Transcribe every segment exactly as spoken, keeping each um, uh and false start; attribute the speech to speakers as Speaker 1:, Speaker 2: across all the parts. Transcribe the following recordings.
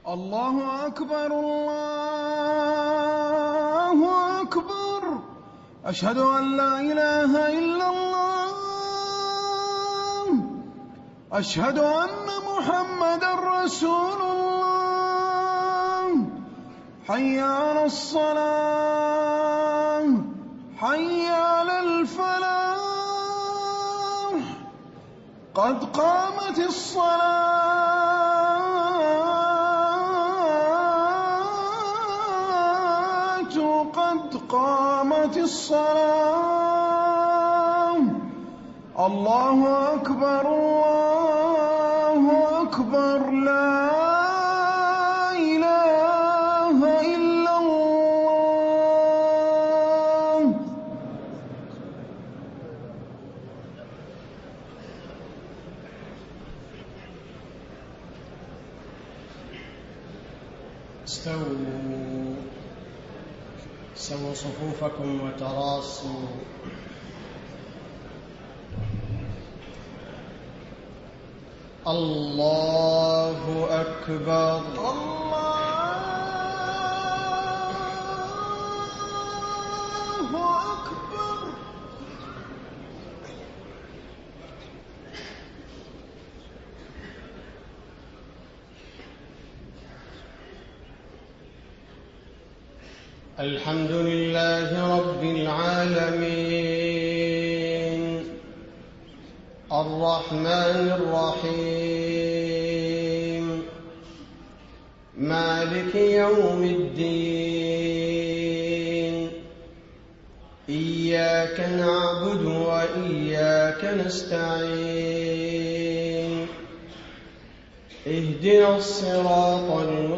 Speaker 1: الله أكبر الله أكبر أشهد أن لا إله إلا الله أشهد أن محمدًا رسول الله حي على الصلاة حي على الفلاح قد قامت الصلاة قد قامت الصلاة الله أكبر الله أكبر لا إله إلا الله.
Speaker 2: استووا سووا صفوفكم وتراصوا. الله أكبر
Speaker 1: الله أكبر.
Speaker 2: الحمد لله رب العالمين الرحمن الرحيم مالك يوم الدين إياك نعبد وإياك نستعين اهدنا الصراط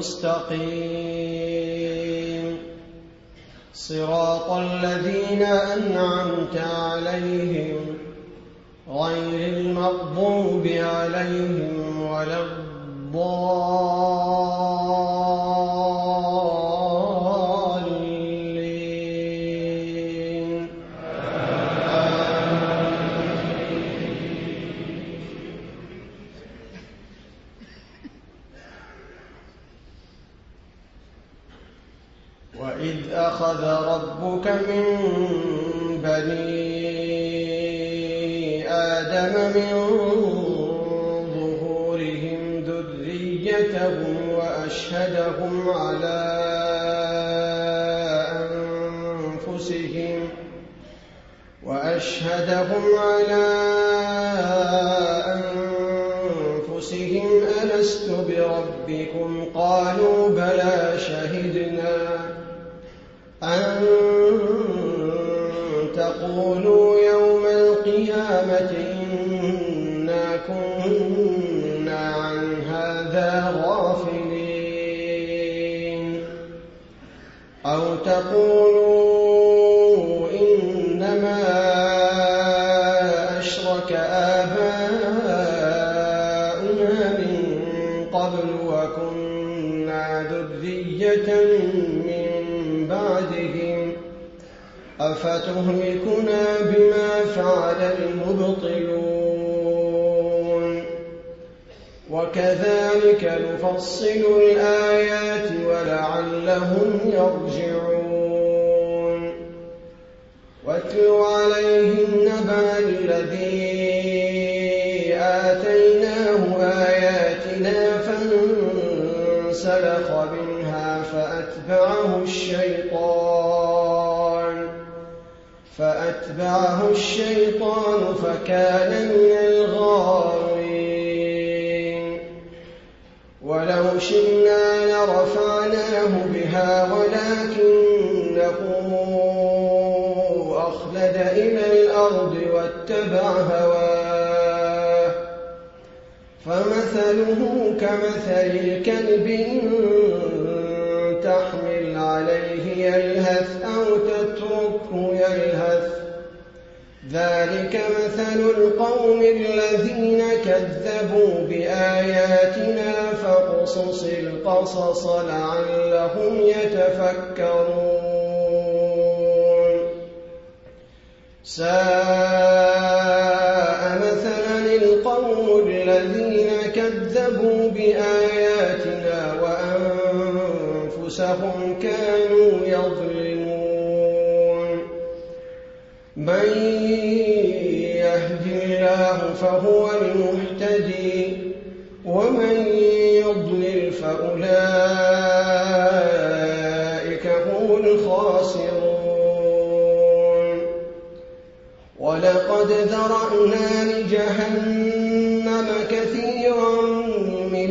Speaker 2: المستقيم صراط الذين أنعمت عليهم غير المغضوب عليهم ولا الضالين. وإذ أخذ ربك من بني آدم من ظهورهم ذريتهم وأشهدهم على أنفسهم وأشهدهم على أنفسهم ألست بربكم قالوا بلى شهدنا أن تقولوا يوم القيامة إنا كنا عن هذا غافلين أو تقولوا إنما أشرك آباؤنا من قبل وكنا ذرية من بعدهم أفتهلكنا بما فعل المبطلون وكذلك نفصل الآيات ولعلهم يرجعون. واتل عليهم نبأ الذي آتيناه آياتنا فانسلخ منها فأتبعه الشيطان فأتبعه الشيطان فكان من الغاوين. ولو شئنا لرفعناه بها ولكنه أخلد إلى الأرض واتبع هواه فمثله كمثل الكلب إن تحمل عليه يلهث أو تتركه يلهث ذلك مثل القوم الذين كذبوا بآياتنا فاقصص القصص لعلهم يتفكرون. ساء مثلا القوم الذين كذبوا بآياتنا وأنفسهم أنفسهم كانوا يظلمون من يهد الله فهو المهتدي ومن يضلل فأولئك هم الخاسرون ولقد ذرأنا لجهنم كثيرا من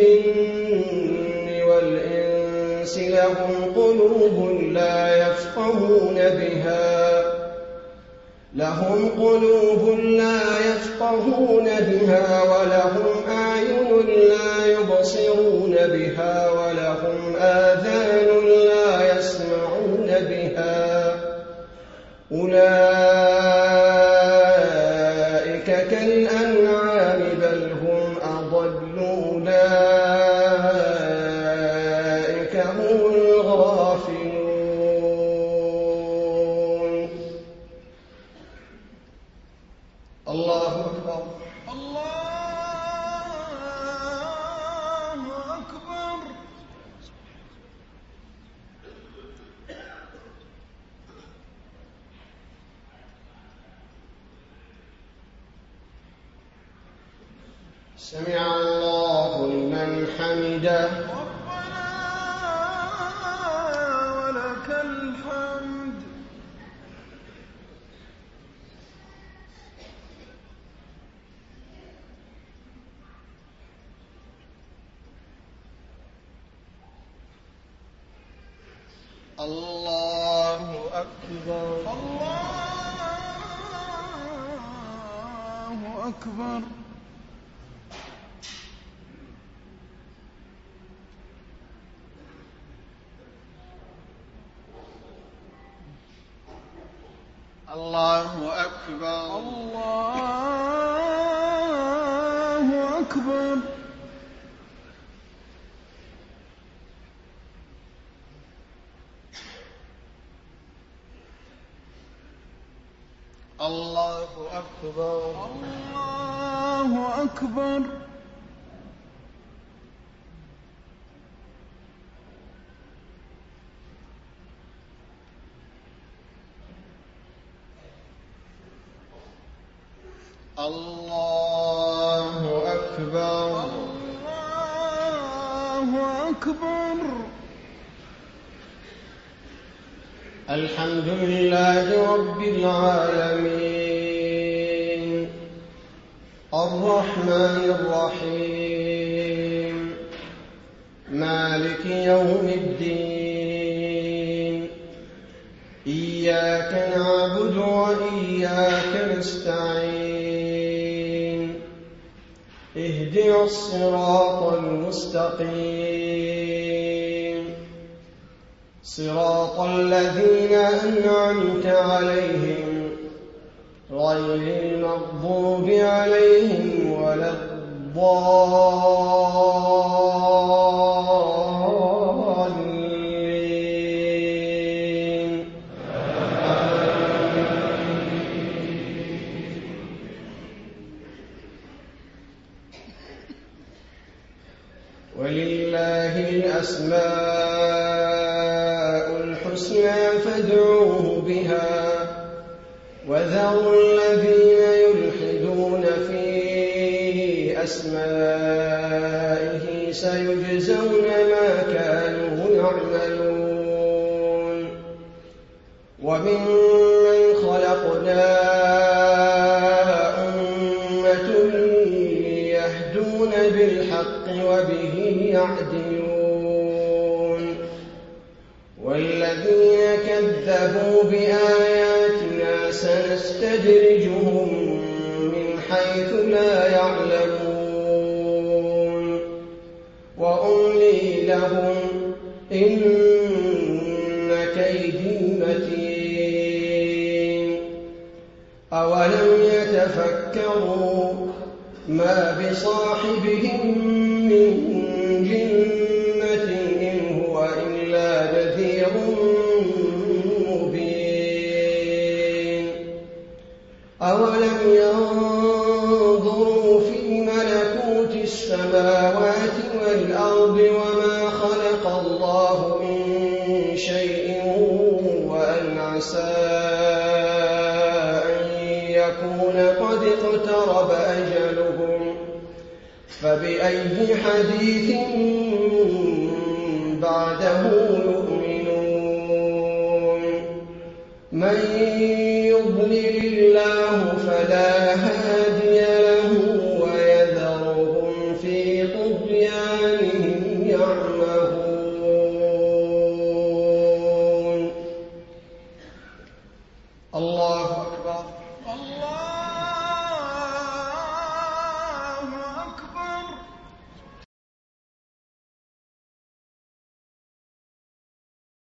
Speaker 2: الجن والإنس لهم قلوب لا يفقهون بها لهم قلوب لا يفقهون بها ولهم أعين لا يبصرون بها ولهم آذان لا يسمعون بها أولئك كالأنعام بل هم أضل أولئك هم الغافلون الله أكبر
Speaker 1: الله أكبر.
Speaker 2: سمع الله لمن حمده
Speaker 1: ربنا ولك الحمد.
Speaker 2: الله أكبر
Speaker 1: الله أكبر.
Speaker 2: الله أكبر
Speaker 1: الله أكبر.
Speaker 2: الله أكبر
Speaker 1: الله أكبر.
Speaker 2: الله أكبر
Speaker 1: الله أكبر.
Speaker 2: الحمد لله رب العالمين الرحمن الرحيم مالك يوم الدين إياك نعبد وإياك نستعين اهدنا الصراط المستقيم صراط الذين أنعمت عليهم غير المغضوب عليهم ولا الضالين. ولله الأسماء الحسنى فادعوه بها وذروا الذين يلحدون في أسمائه سيجزون ما كانوا يعملون. وممن خلقنا أمة يهدون بالحق وبه يعدلون والذين كذبوا بآياتنا سنستدرجهم من حيث لا يعلمون وأملي لهم إن كيدي متين. أولم يتفكروا ما بصاحبهم من جنة إن هو إلا نذير مبين. أولم ينظروا في ملكوت السماوات والأرض وما خلق الله من شيء وأن عسى أن يكون قد اقترب أجلهم فبأي حديث بعده يؤمنون من يضلل الله فلا هادي له ويذرهم في طغيانهم يعمهون الله أكبر.
Speaker 1: الله